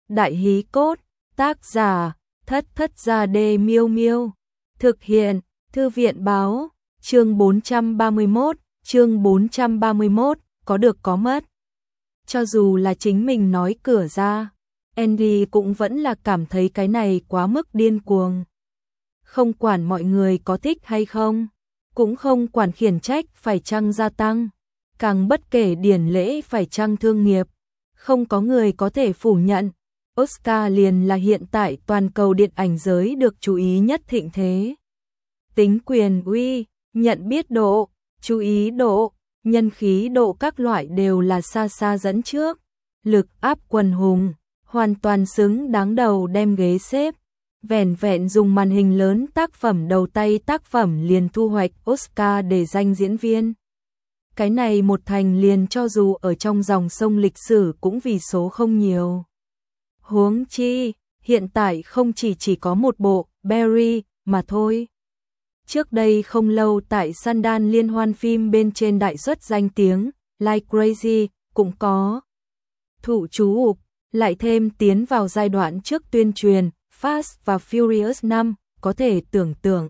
Đại hí cốt, tác giả, Thất Thất Gia Đê Miêu Miêu. Thực hiện, Thư viện báo, chương 431, có được có mất. Cho dù là chính mình nói cửa ra, Andy cũng vẫn là cảm thấy cái này quá mức điên cuồng. Không quản mọi người có thích hay không, cũng không quản khiển trách phải chăng gia tăng, càng bất kể điển lễ phải chăng thương nghiệp, không có người có thể phủ nhận. Oscar liền là hiện tại toàn cầu điện ảnh giới được chú ý nhất thịnh thế. Tính quyền uy, nhận biết độ, chú ý độ, nhân khí độ các loại đều là xa xa dẫn trước. Lực áp quần hùng, hoàn toàn xứng đáng đầu đem ghế xếp. Vẻn vẹn dùng màn hình lớn tác phẩm đầu tay tác phẩm liền thu hoạch Oscar để danh diễn viên. Cái này một thành liền cho dù ở trong dòng sông lịch sử cũng vì số không nhiều. Huống chi, hiện tại không chỉ có một bộ Barry mà thôi. Trước đây không lâu tại Sundance liên hoan phim bên trên đại suất danh tiếng, Like Crazy cũng có thụ chú ục, lại thêm tiến vào giai đoạn trước tuyên truyền Fast và Furious 5, có thể tưởng tượng.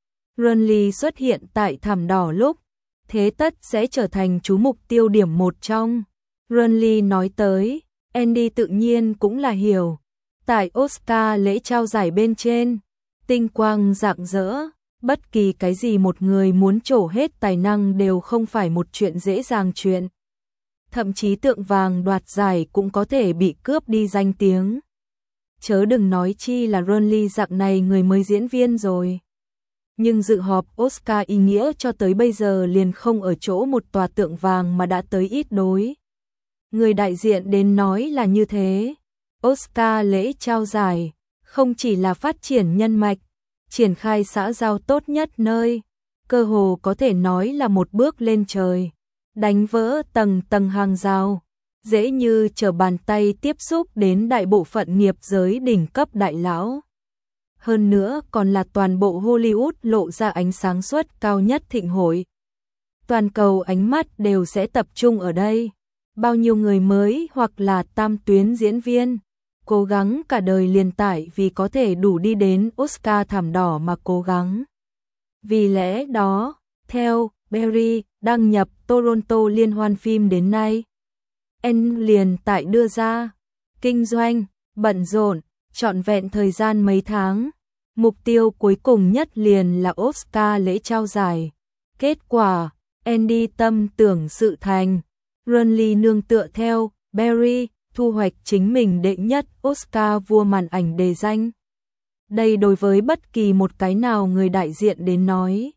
Runley xuất hiện tại thảm đỏ lúc, thế tất sẽ trở thành chú mục tiêu điểm một trong. Runley nói tới, Andy tự nhiên cũng là hiểu. Tại Oscar lễ trao giải bên trên, tinh quang rạng rỡ, bất kỳ cái gì một người muốn trổ hết tài năng đều không phải một chuyện dễ dàng chuyện. Thậm chí tượng vàng đoạt giải cũng có thể bị cướp đi danh tiếng. Chớ đừng nói chi là Runley dạng này người mới diễn viên rồi. Nhưng dự họp Oscar ý nghĩa cho tới bây giờ liền không ở chỗ một tòa tượng vàng mà đã tới ít đối. Người đại diện đến nói là như thế. Oscar lễ trao giải, không chỉ là phát triển nhân mạch, triển khai xã giao tốt nhất nơi, cơ hồ có thể nói là một bước lên trời, đánh vỡ tầng tầng hàng rào, dễ như trở bàn tay tiếp xúc đến đại bộ phận nghiệp giới đỉnh cấp đại lão. Hơn nữa còn là toàn bộ Hollywood lộ ra ánh sáng suất cao nhất thịnh hội. Toàn cầu ánh mắt đều sẽ tập trung ở đây. Bao nhiêu người mới hoặc là tam tuyến diễn viên, cố gắng cả đời liền tải vì có thể đủ đi đến Oscar thảm đỏ mà cố gắng. Vì lẽ đó, theo Barry đăng nhập Toronto liên hoan phim đến nay, N liền tại đưa ra, kinh doanh, bận rộn, trọn vẹn thời gian mấy tháng, mục tiêu cuối cùng nhất liền là Oscar lễ trao giải. Kết quả, Andy tâm tưởng sự thành. Runley nương tựa theo Barry thu hoạch chính mình đệ nhất Oscar vua màn ảnh đề danh. Đây đối với bất kỳ một cái nào người đại diện đến nói,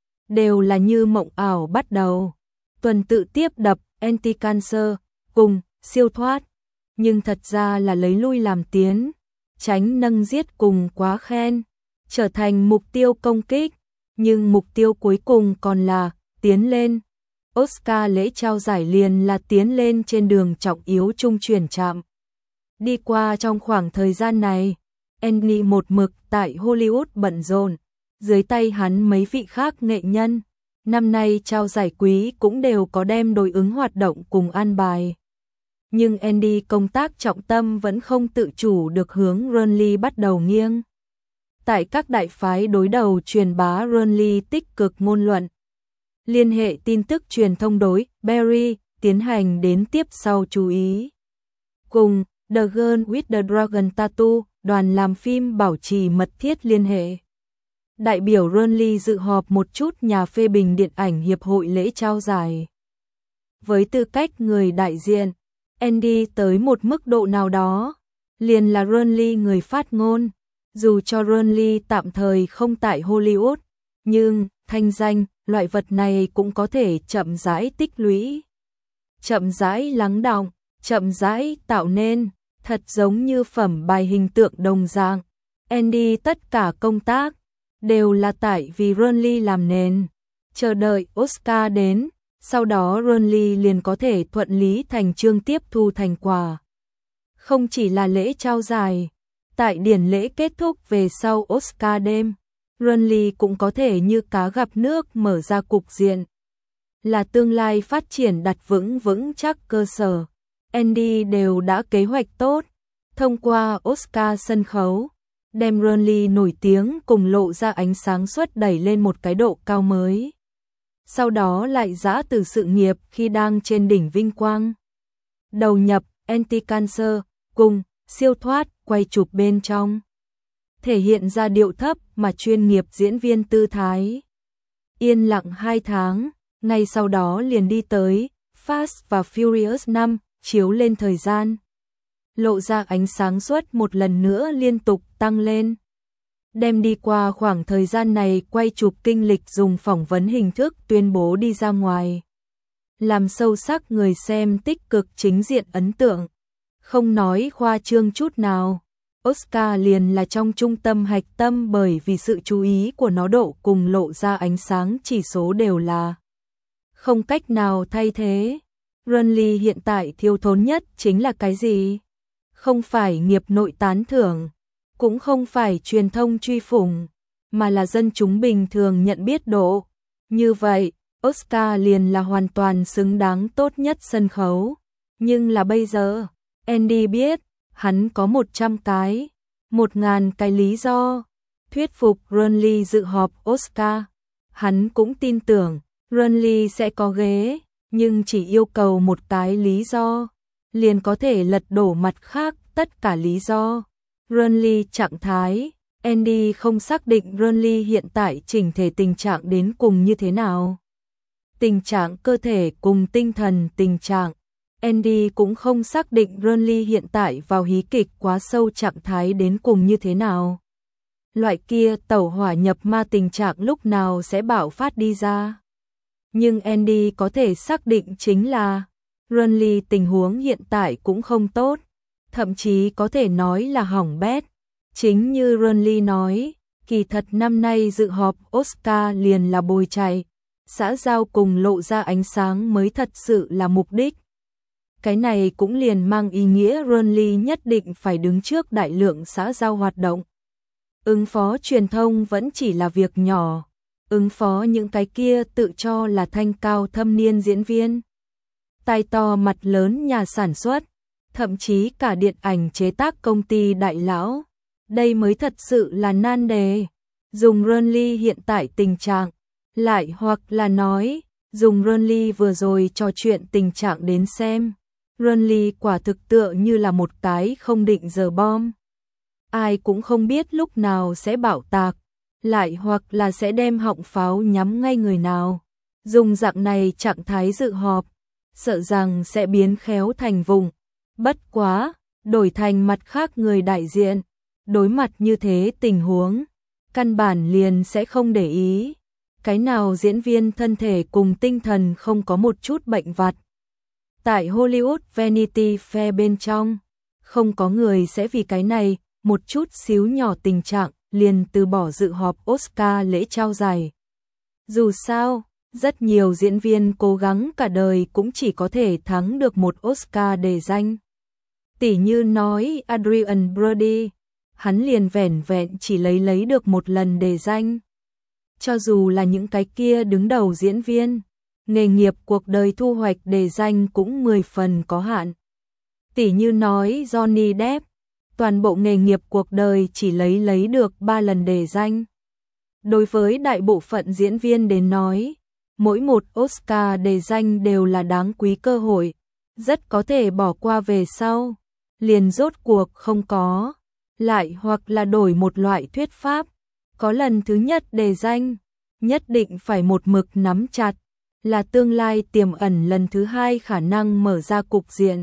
đều là như mộng ảo bắt đầu. Tuần tự tiếp đập Anti-Cancer cùng siêu thoát, nhưng thật ra là lấy lui làm tiến, tránh nâng giết cùng quá khen, trở thành mục tiêu công kích, nhưng mục tiêu cuối cùng còn là tiến lên. Oscar lễ trao giải liền là tiến lên trên đường trọng yếu trung chuyển chạm. Đi qua trong khoảng thời gian này, Andy một mực tại Hollywood bận rộn, dưới tay hắn mấy vị khác nghệ nhân. Năm nay trao giải quý cũng đều có đem đối ứng hoạt động cùng an bài. Nhưng Andy công tác trọng tâm vẫn không tự chủ được hướng Runley bắt đầu nghiêng. Tại các đại phái đối đầu truyền bá Runley tích cực ngôn luận. Liên hệ tin tức truyền thông đối Barry tiến hành đến tiếp sau chú ý. Cùng The Girl with the Dragon Tattoo, đoàn làm phim bảo trì mật thiết liên hệ. Đại biểu Runley dự họp một chút nhà phê bình điện ảnh hiệp hội lễ trao giải. Với tư cách người đại diện, Andy tới một mức độ nào đó, liền là Runley người phát ngôn. Dù cho Runley tạm thời không tại Hollywood, nhưng thanh danh, loại vật này cũng có thể chậm rãi tích lũy, chậm rãi lắng đọng, chậm rãi tạo nên, thật giống như phẩm bài hình tượng đồng dạng. Andy tất cả công tác đều là tại vì Runley làm nền, chờ đợi Oscar đến, sau đó Runley liền có thể thuận lý thành chương tiếp thu thành quả. Không chỉ là lễ trao giải, tại điển lễ kết thúc về sau Oscar đêm, Runley cũng có thể như cá gặp nước mở ra cục diện. Là tương lai phát triển đặt vững chắc cơ sở. Andy đều đã kế hoạch tốt, thông qua Oscar sân khấu, đem Renly nổi tiếng cùng lộ ra ánh sáng suốt đẩy lên một cái độ cao mới. Sau đó lại giã từ sự nghiệp khi đang trên đỉnh vinh quang. Đầu nhập Anti-Cancer cùng Siêu thoát quay chụp bên trong. Thể hiện ra điệu thấp mà chuyên nghiệp diễn viên tư thái. Yên lặng 2 tháng, ngay sau đó liền đi tới Fast và Furious 5 chiếu lên thời gian. Lộ ra ánh sáng suốt một lần nữa liên tục tăng lên. Đem đi qua khoảng thời gian này quay chụp kinh lịch dùng phỏng vấn hình thức tuyên bố đi ra ngoài. Làm sâu sắc người xem tích cực chính diện ấn tượng. Không nói khoa trương chút nào. Oscar liền là trong trung tâm hạch tâm bởi vì sự chú ý của nó độ cùng lộ ra ánh sáng chỉ số đều là không cách nào thay thế. Renly hiện tại thiếu thốn nhất chính là cái gì? Không phải nghiệp nội tán thưởng, cũng không phải truyền thông truy phủng, mà là dân chúng bình thường nhận biết độ. Như vậy, Oscar liền là hoàn toàn xứng đáng tốt nhất sân khấu. Nhưng là bây giờ, Andy biết, hắn có 100 cái, 1000 cái lý do thuyết phục Renly dự họp Oscar. Hắn cũng tin tưởng Renly sẽ có ghế, nhưng chỉ yêu cầu một cái lý do, liền có thể lật đổ mặt khác tất cả lý do. Renly trạng thái, Andy không xác định Renly hiện tại chỉnh thể tình trạng đến cùng như thế nào. Tình trạng cơ thể cùng tinh thần tình trạng. Andy cũng không xác định Renly hiện tại vào hí kịch quá sâu trạng thái đến cùng như thế nào. Loại kia tẩu hỏa nhập ma tình trạng lúc nào sẽ bạo phát đi ra. Nhưng Andy có thể xác định chính là Renly tình huống hiện tại cũng không tốt, thậm chí có thể nói là hỏng bét. Chính như Renly nói, kỳ thật năm nay dự họp Oscar liền là bồi chạy, xã giao cùng lộ ra ánh sáng mới thật sự là mục đích. Cái này cũng liền mang ý nghĩa Renly nhất định phải đứng trước đại lượng xã giao hoạt động. Ứng phó truyền thông vẫn chỉ là việc nhỏ, ứng phó những cái kia tự cho là thanh cao thâm niên diễn viên. Tai to mặt lớn nhà sản xuất, thậm chí cả điện ảnh chế tác công ty đại lão. Đây mới thật sự là nan đề. Dùng Renly hiện tại tình trạng, lại hoặc là nói, dùng Renly vừa rồi trò chuyện tình trạng đến xem. Renly quả thực tựa như là một cái không định giờ bom. Ai cũng không biết lúc nào sẽ bạo tạc, lại hoặc là sẽ đem họng pháo nhắm ngay người nào. Dùng dạng này trạng thái dự họp, sợ rằng sẽ biến khéo thành vùng. Bất quá, đổi thành mặt khác người đại diện, đối mặt như thế tình huống, căn bản liền sẽ không để ý. Cái nào diễn viên thân thể cùng tinh thần không có một chút bệnh vặt. Tại Hollywood Vanity Fair bên trong, không có người sẽ vì cái này, một chút xíu nhỏ tình trạng, liền từ bỏ dự họp Oscar lễ trao giải. Dù sao, rất nhiều diễn viên cố gắng cả đời cũng chỉ có thể thắng được một Oscar đề danh. Tỉ như nói Adrian Brody, hắn liền vẻn vẹn chỉ lấy được một lần đề danh. Cho dù là những cái kia đứng đầu diễn viên, nghề nghiệp cuộc đời thu hoạch đề danh cũng 10 phần có hạn. Tỉ như nói Johnny Depp, toàn bộ nghề nghiệp cuộc đời chỉ lấy được 3 lần đề danh. Đối với đại bộ phận diễn viên đến nói, mỗi một Oscar đề danh đều là đáng quý cơ hội, rất có thể bỏ qua về sau, liền rốt cuộc không có. Lại hoặc là đổi một loại thuyết pháp, có lần thứ nhất đề danh, nhất định phải một mực nắm chặt, là tương lai tiềm ẩn lần thứ hai khả năng mở ra cục diện.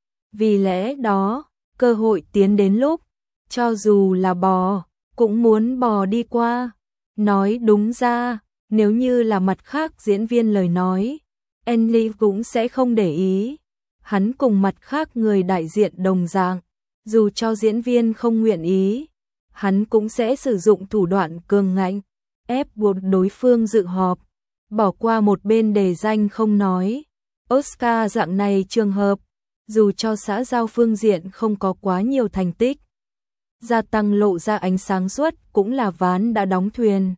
Vì lẽ đó, cơ hội tiến đến lúc, cho dù là bò, cũng muốn bò đi qua. Nói đúng ra, nếu như là mặt khác diễn viên lời nói, Andy cũng sẽ không để ý. Hắn cùng mặt khác người đại diện đồng dạng, dù cho diễn viên không nguyện ý, hắn cũng sẽ sử dụng thủ đoạn cường ngạnh, ép buộc đối phương dự họp, bỏ qua một bên đề danh không nói. Oscar dạng này trường hợp, dù cho xã giao phương diện không có quá nhiều thành tích, gia tăng lộ ra ánh sáng suốt cũng là ván đã đóng thuyền.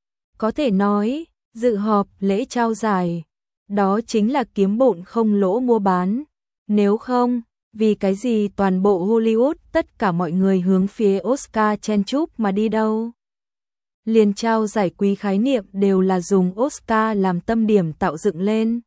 Có thể nói, dự họp lễ trao giải, đó chính là kiếm bộn không lỗ mua bán. Nếu không, Vì cái gì toàn bộ Hollywood tất cả mọi người hướng phía Oscar chen chúc mà đi đâu? Liền trao giải quý khái niệm đều là dùng Oscar làm tâm điểm tạo dựng lên.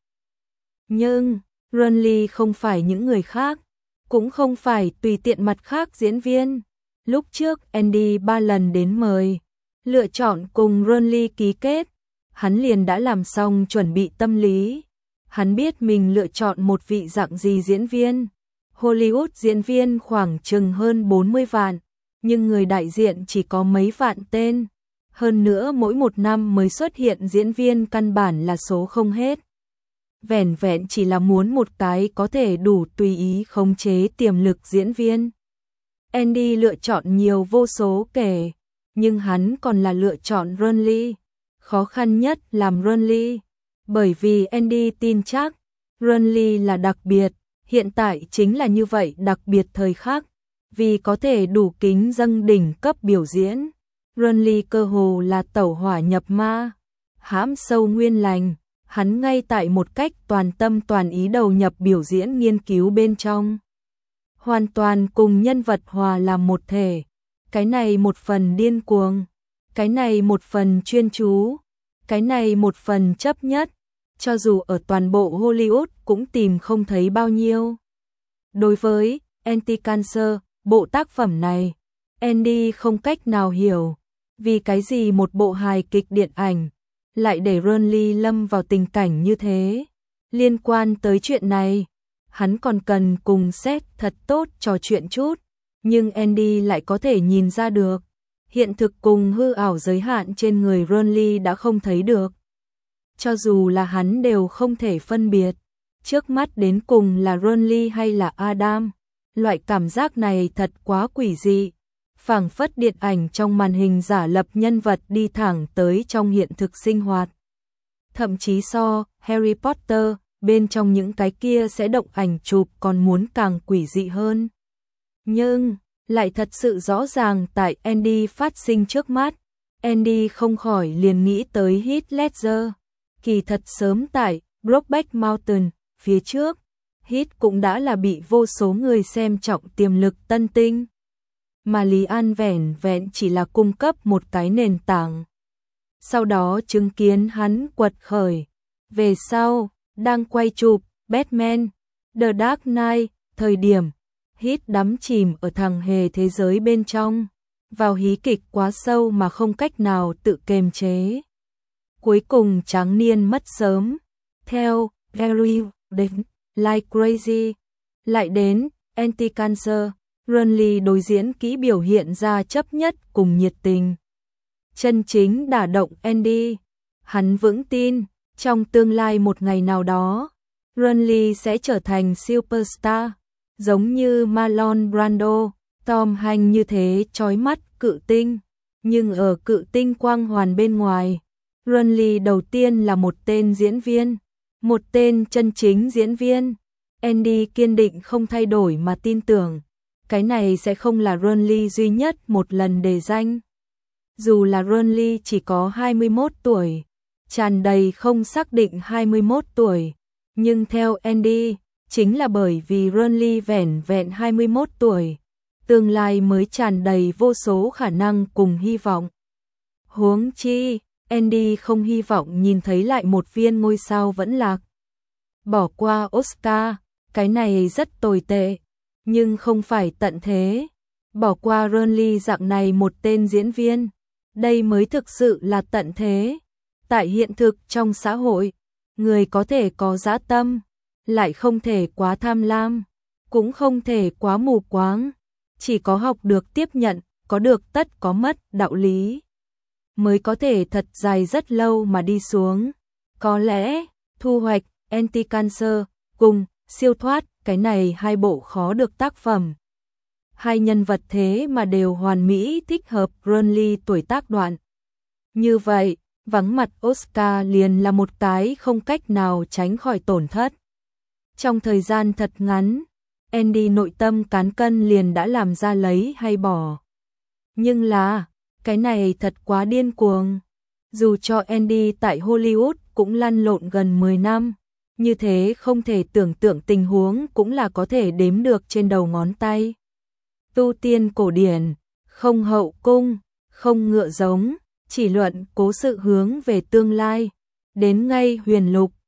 Nhưng, Ronnie không phải những người khác, cũng không phải tùy tiện mặt khác diễn viên. Lúc trước Andy 3 lần đến mời, lựa chọn cùng Ronnie ký kết, hắn liền đã làm xong chuẩn bị tâm lý. Hắn biết mình lựa chọn một vị dạng gì diễn viên. Hollywood diễn viên khoảng chừng hơn 40 vạn, nhưng người đại diện chỉ có mấy vạn tên. Hơn nữa mỗi một năm mới xuất hiện diễn viên căn bản là số không hết. Vẻn vẹn chỉ là muốn một cái có thể đủ tùy ý khống chế tiềm lực diễn viên. Andy lựa chọn nhiều vô số kể, nhưng hắn còn là lựa chọn Ronnie. Khó khăn nhất làm Ronnie, bởi vì Andy tin chắc Ronnie là đặc biệt, hiện tại chính là như vậy đặc biệt thời khắc, vì có thể đủ kính dâng đỉnh cấp biểu diễn. Ronnie cơ hồ là tẩu hỏa nhập ma, hãm sâu nguyên lành, hắn ngay tại một cách toàn tâm toàn ý đầu nhập biểu diễn nghiên cứu bên trong. Hoàn toàn cùng nhân vật hòa làm một thể, cái này một phần điên cuồng, cái này một phần chuyên chú, cái này một phần chấp nhất, cho dù ở toàn bộ Hollywood cũng tìm không thấy bao nhiêu. Đối với Anti-Cancer, bộ tác phẩm này, Andy không cách nào hiểu, vì cái gì một bộ hài kịch điện ảnh lại để Ronnie lâm vào tình cảnh như thế. Liên quan tới chuyện này, hắn còn cần cùng Seth thật tốt trò chuyện chút, nhưng Andy lại có thể nhìn ra được, hiện thực cùng hư ảo giới hạn trên người Ronnie đã không thấy được. Cho dù là hắn đều không thể phân biệt, trước mắt đến cùng là Ronnie hay là Adam. Loại cảm giác này thật quá quỷ dị, phảng phất điện ảnh trong màn hình giả lập nhân vật đi thẳng tới trong hiện thực sinh hoạt. Thậm chí so Harry Potter, bên trong những cái kia sẽ động ảnh chụp còn muốn càng quỷ dị hơn. Nhưng, lại thật sự rõ ràng tại Andy phát sinh trước mắt. Andy không khỏi liền nghĩ tới Heath Ledger. Kỳ thật sớm tại Brokeback Mountain, phía trước, Heath cũng đã là bị vô số người xem trọng tiềm lực tân tinh. Mà Lý An vẻn vẹn chỉ là cung cấp một cái nền tảng. Sau đó chứng kiến hắn quật khởi. Về sau, đang quay chụp Batman, The Dark Knight, thời điểm Heath đắm chìm ở thằng hề thế giới bên trong, vào hí kịch quá sâu mà không cách nào tự kiềm chế. Cuối cùng tráng niên mất sớm, theo Gary đến Like Crazy, lại đến Anti-Cancer, Ronnie đối diễn kỹ biểu hiện ra chấp nhất cùng nhiệt tình. Chân chính đả động Andy, hắn vững tin, trong tương lai một ngày nào đó, Ronnie sẽ trở thành superstar, giống như Marlon Brando, Tom Hanks như thế chói mắt cự tinh. Nhưng ở cự tinh quang hoàn bên ngoài, Ronnie đầu tiên là một tên diễn viên, một tên chân chính diễn viên. Andy kiên định không thay đổi mà tin tưởng, cái này sẽ không là Ronnie duy nhất một lần đề danh. Dù là Ronnie chỉ có 21 tuổi, tràn đầy không xác định 21 tuổi, nhưng theo Andy, chính là bởi vì Ronnie vẻn vẹn 21 tuổi, tương lai mới tràn đầy vô số khả năng cùng hy vọng. Huống chi, Andy không hy vọng nhìn thấy lại một viên ngôi sao vẫn lạc. Bỏ qua Oscar, cái này rất tồi tệ, nhưng không phải tận thế. Bỏ qua Ronnie dạng này một tên diễn viên, đây mới thực sự là tận thế. Tại hiện thực trong xã hội, người có thể có dã tâm, lại không thể quá tham lam, cũng không thể quá mù quáng, chỉ có học được tiếp nhận, có được tất có mất đạo lý, mới có thể thật dài rất lâu mà đi xuống. Có lẽ, thu hoạch, Anti-Cancer, cùng, siêu thoát, cái này hai bộ khó được tác phẩm. Hai nhân vật thế mà đều hoàn mỹ thích hợp Ronnie tuổi tác đoạn. Như vậy, vắng mặt Oscar liền là một cái không cách nào tránh khỏi tổn thất. Trong thời gian thật ngắn, Andy nội tâm cán cân liền đã làm ra lấy hay bỏ. Nhưng là, cái này thật quá điên cuồng. Dù cho Andy tại Hollywood cũng lăn lộn gần 10 năm, như thế không thể tưởng tượng tình huống cũng là có thể đếm được trên đầu ngón tay. Tu tiên cổ điển, không hậu cung, không ngựa giống, chỉ luận cố sự hướng về tương lai, đến ngay huyền lục,